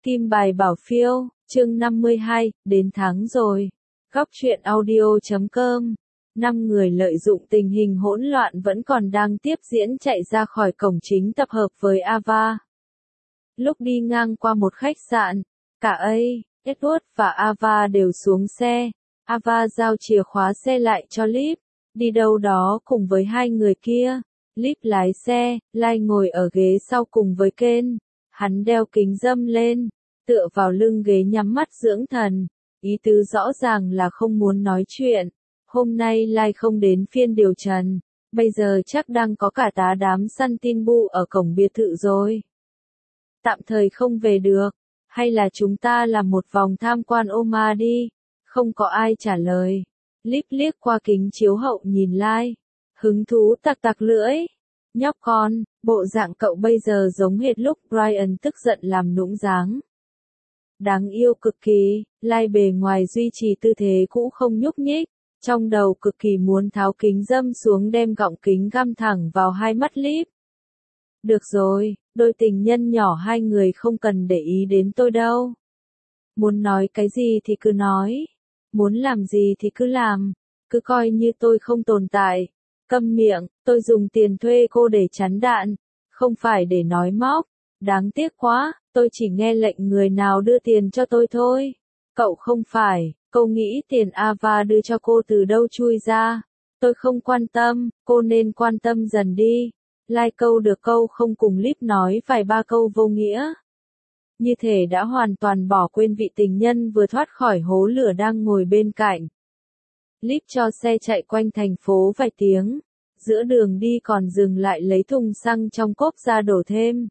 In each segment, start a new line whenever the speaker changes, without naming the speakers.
Kim bài bảo phiêu, chương 52, đến tháng rồi. Góc truyện audio.com. 5 người lợi dụng tình hình hỗn loạn vẫn còn đang tiếp diễn chạy ra khỏi cổng chính tập hợp với Ava. Lúc đi ngang qua một khách sạn, cả Edward và Ava đều xuống xe. Ava giao chìa khóa xe lại cho Liv, đi đâu đó cùng với hai người kia. Liv lái xe, Lai ngồi ở ghế sau cùng với Ken. Hắn đeo kính râm lên, tựa vào lưng ghế nhắm mắt dưỡng thần, ý tứ rõ ràng là không muốn nói chuyện. Hôm nay Lai không đến phiên điều trần, bây giờ chắc đang có cả tá đám săn tin bu ở cổng biệt thự rồi. Tạm thời không về được, hay là chúng ta làm một vòng tham quan Oma đi? Không có ai trả lời. Liv liếc qua kính chiếu hậu nhìn Lai, hứng thú tặc tặc lưỡi. Nhóc con, bộ dạng cậu bây giờ giống hệt lúc Brian tức giận làm nũng dáng. Đáng yêu cực kỳ, Lai bề ngoài duy trì tư thế cũ không nhúc nhích, trong đầu cực kỳ muốn tháo kính râm xuống đem gọng kính găm thẳng vào hai mắt Liv. Được rồi, đôi tình nhân nhỏ hai người không cần để ý đến tôi đâu. Muốn nói cái gì thì cứ nói, muốn làm gì thì cứ làm, cứ coi như tôi không tồn tại. Câm miệng, tôi dùng tiền thuê cô để chắn đạn, không phải để nói móc. Đáng tiếc quá, tôi chỉ nghe lệnh người nào đưa tiền cho tôi thôi. Cậu không phải, cô nghĩ tiền Ava đưa cho cô từ đâu chui ra. Tôi không quan tâm, cô nên quan tâm dần đi. Lai câu được câu không cùng Liv nói vài ba câu vô nghĩa. Như thể đã hoàn toàn bỏ quên vị tình nhân vừa thoát khỏi hố lửa đang ngồi bên cạnh. Liv cho xe chạy quanh thành phố vài tiếng, giữa đường đi còn dừng lại lấy thùng xăng trong cốp ra đổ thêm.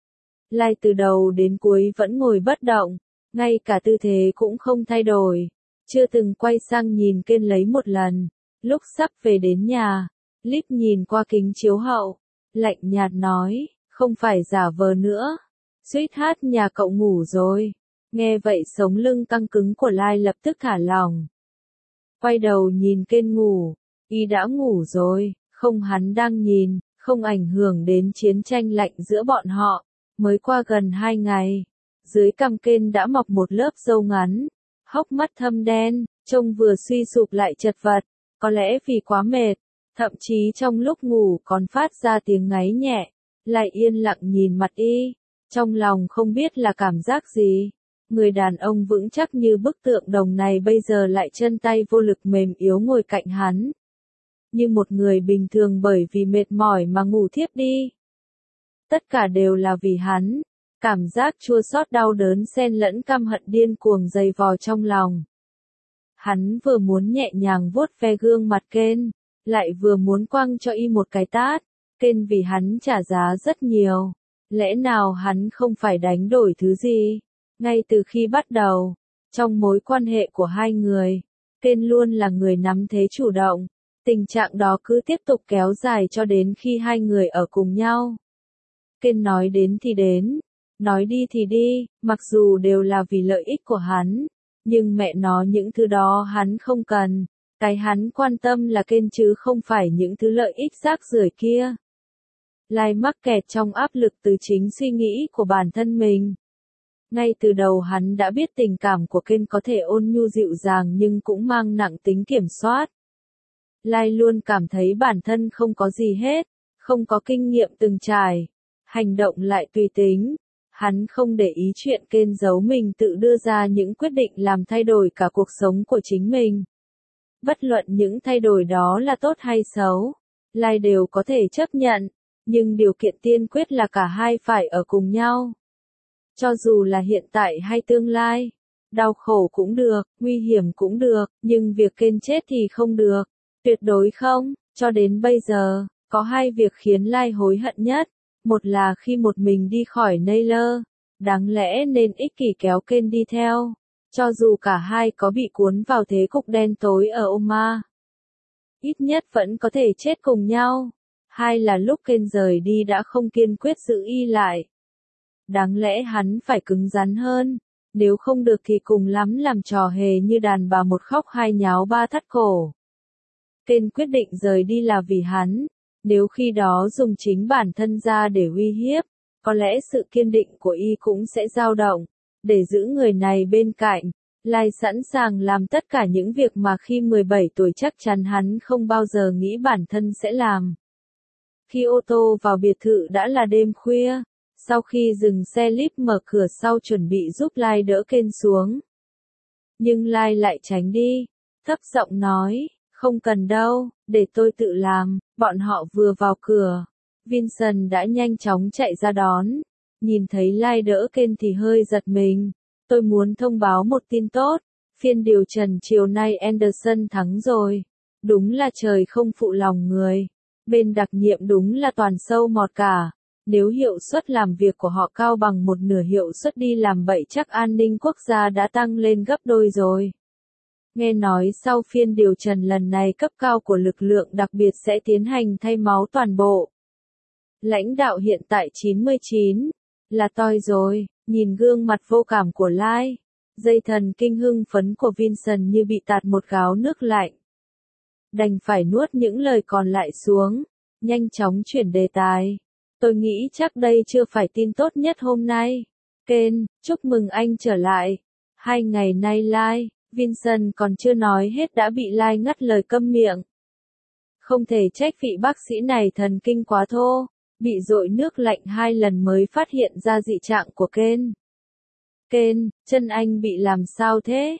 Lai từ đầu đến cuối vẫn ngồi bất động, ngay cả tư thế cũng không thay đổi, chưa từng quay sang nhìn Ken lấy một lần. Lúc sắp về đến nhà, Liv nhìn qua kính chiếu hậu, lạnh nhạt nói, không phải giả vờ nữa. Sweetheart nhà cậu ngủ rồi. Nghe vậy sống lưng căng cứng của Lai lập tức thả lỏng. Quay đầu nhìn Ken ngủ, y đã ngủ rồi, không hắn đang nhìn, không ảnh hưởng đến chiến tranh lạnh giữa bọn họ. Mới qua gần 2 ngày, dưới cằm Ken đã mọc một lớp râu ngắn, hốc mắt thâm đen, trông vừa suy sụp lại chật vật, có lẽ vì quá mệt, thậm chí trong lúc ngủ còn phát ra tiếng ngáy nhẹ. Lại yên lặng nhìn mặt y, trong lòng không biết là cảm giác gì. Người đàn ông vững chắc như bức tượng đồng này bây giờ lại chân tay vô lực mềm yếu ngồi cạnh hắn. Như một người bình thường bởi vì mệt mỏi mà ngủ thiếp đi. Tất cả đều là vì hắn. Cảm giác chua xót đau đớn xen lẫn căm hận điên cuồng dày vò trong lòng. Hắn vừa muốn nhẹ nhàng vuốt ve gương mặt Ken, lại vừa muốn quăng cho y một cái tát. Ken vì hắn trả giá rất nhiều. Lẽ nào hắn không phải đánh đổi thứ gì? Ngay từ khi bắt đầu, trong mối quan hệ của hai người, Ken luôn là người nắm thế chủ động. Tình trạng đó cứ tiếp tục kéo dài cho đến khi hai người ở cùng nhau. Ken nói đến thì đến, nói đi thì đi, mặc dù đều là vì lợi ích của hắn, nhưng mẹ nó những thứ đó hắn không cần. Cái hắn quan tâm là Ken chứ không phải những thứ lợi ích rác rưởi kia. Lai mắc kẹt trong áp lực từ chính suy nghĩ của bản thân mình. Ngay từ đầu hắn đã biết tình cảm của Ken có thể ôn nhu dịu dàng nhưng cũng mang nặng tính kiểm soát. Lai luôn cảm thấy bản thân không có gì hết, không có kinh nghiệm từng trải, hành động lại tùy tính. Hắn không để ý chuyện Ken giấu mình tự đưa ra những quyết định làm thay đổi cả cuộc sống của chính mình. Bất luận những thay đổi đó là tốt hay xấu, Lai đều có thể chấp nhận, nhưng điều kiện tiên quyết là cả hai phải ở cùng nhau. Cho dù là hiện tại hay tương lai, đau khổ cũng được, nguy hiểm cũng được, nhưng việc Ken chết thì không được. Tuyệt đối không. Cho đến bây giờ, có hai việc khiến Lai hối hận nhất. Một là khi một mình đi khỏi Naylor, đáng lẽ nên ích kỷ kéo Ken đi theo. Cho dù cả hai có bị cuốn vào thế cục đen tối ở Oma, ít nhất vẫn có thể chết cùng nhau. Hai là lúc Ken rời đi đã không kiên quyết giữ y lại. Đáng lẽ hắn phải cứng rắn hơn, nếu không được thì cùng lắm làm trò hề như đàn bà một khóc hai nháo ba thắt cổ. Ken quyết định rời đi là vì hắn, nếu khi đó dùng chính bản thân ra để uy hiếp, có lẽ sự kiên định của y cũng sẽ dao động. để giữ người này bên cạnh. Lai sẵn sàng làm tất cả những việc mà khi 17 tuổi chắc chắn hắn không bao giờ nghĩ bản thân sẽ làm. Khi ô tô vào biệt thự đã là đêm khuya. Sau khi dừng xe, Lip mở cửa sau chuẩn bị giúp Lai đỡ Ken xuống. Nhưng Lai lại tránh đi, thấp giọng nói, không cần đâu, để tôi tự làm. Bọn họ vừa vào cửa, Vincent đã nhanh chóng chạy ra đón. Nhìn thấy Lai đỡ Ken thì hơi giật mình. Tôi muốn thông báo một tin tốt. Phiên điều trần chiều nay Anderson thắng rồi. Đúng là trời không phụ lòng người. Bên đặc nhiệm đúng là toàn sâu mọt cả. Nếu hiệu suất làm việc của họ cao bằng một nửa hiệu suất đi làm bậy chắc an ninh quốc gia đã tăng lên gấp đôi rồi. Nghe nói sau phiên điều trần lần này cấp cao của lực lượng đặc biệt sẽ tiến hành thay máu toàn bộ. Lãnh đạo hiện tại 99. Là toi rồi, nhìn gương mặt vô cảm của Lai. Dây thần kinh hưng phấn của Vincent như bị tạt một gáo nước lạnh. Đành phải nuốt những lời còn lại xuống. Nhanh chóng chuyển đề tài. Tôi nghĩ chắc đây chưa phải tin tốt nhất hôm nay. Ken, chúc mừng anh trở lại. 2 ngày nay Lai, Vincent còn chưa nói hết đã bị Lai ngắt lời câm miệng. Không thể trách vị bác sĩ này thần kinh quá thô. Bị dội nước lạnh 2 lần mới phát hiện ra dị trạng của Ken. Ken, chân anh bị làm sao thế?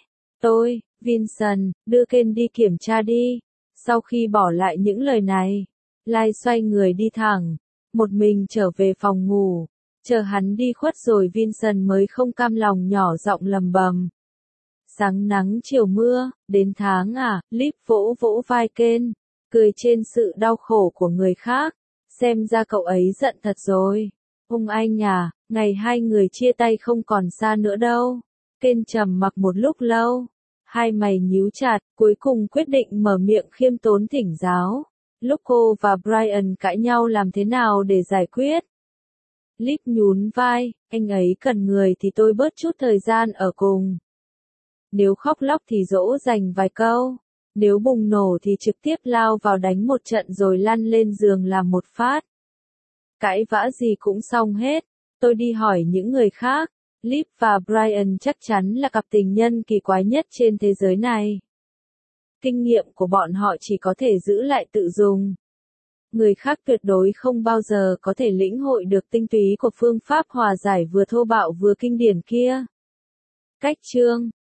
Vincent, đưa Ken đi kiểm tra đi. Sau khi bỏ lại những lời này, Lai xoay người đi thẳng. Một mình trở về phòng ngủ. Chờ hắn đi khuất rồi Vincent mới không cam lòng nhỏ giọng lầm bầm. Sáng nắng chiều mưa, đến tháng à, Lip vỗ vỗ vai Ken, cười trên sự đau khổ của người khác. Xem ra cậu ấy giận thật rồi. Ông anh à, ngày 2 người chia tay không còn xa nữa đâu. Ken trầm mặc một lúc lâu. Hai mày nhíu chặt, cuối cùng quyết định mở miệng khiêm tốn thỉnh giáo. Lúc cô và Brian cãi nhau làm thế nào để giải quyết? Lip nhún vai, anh ấy cần người thì tôi bớt chút thời gian ở cùng. Nếu khóc lóc thì dỗ dành vài câu. Nếu bùng nổ thì trực tiếp lao vào đánh một trận rồi lăn lên giường làm một phát. Cãi vã gì cũng xong hết. Tôi đi hỏi những người khác. Lip và Brian chắc chắn là cặp tình nhân kỳ quái nhất trên thế giới này. Kinh nghiệm của bọn họ chỉ có thể giữ lại tự dùng. Người khác tuyệt đối không bao giờ có thể lĩnh hội được tinh túy của phương pháp hòa giải vừa thô bạo vừa kinh điển kia. Cách chương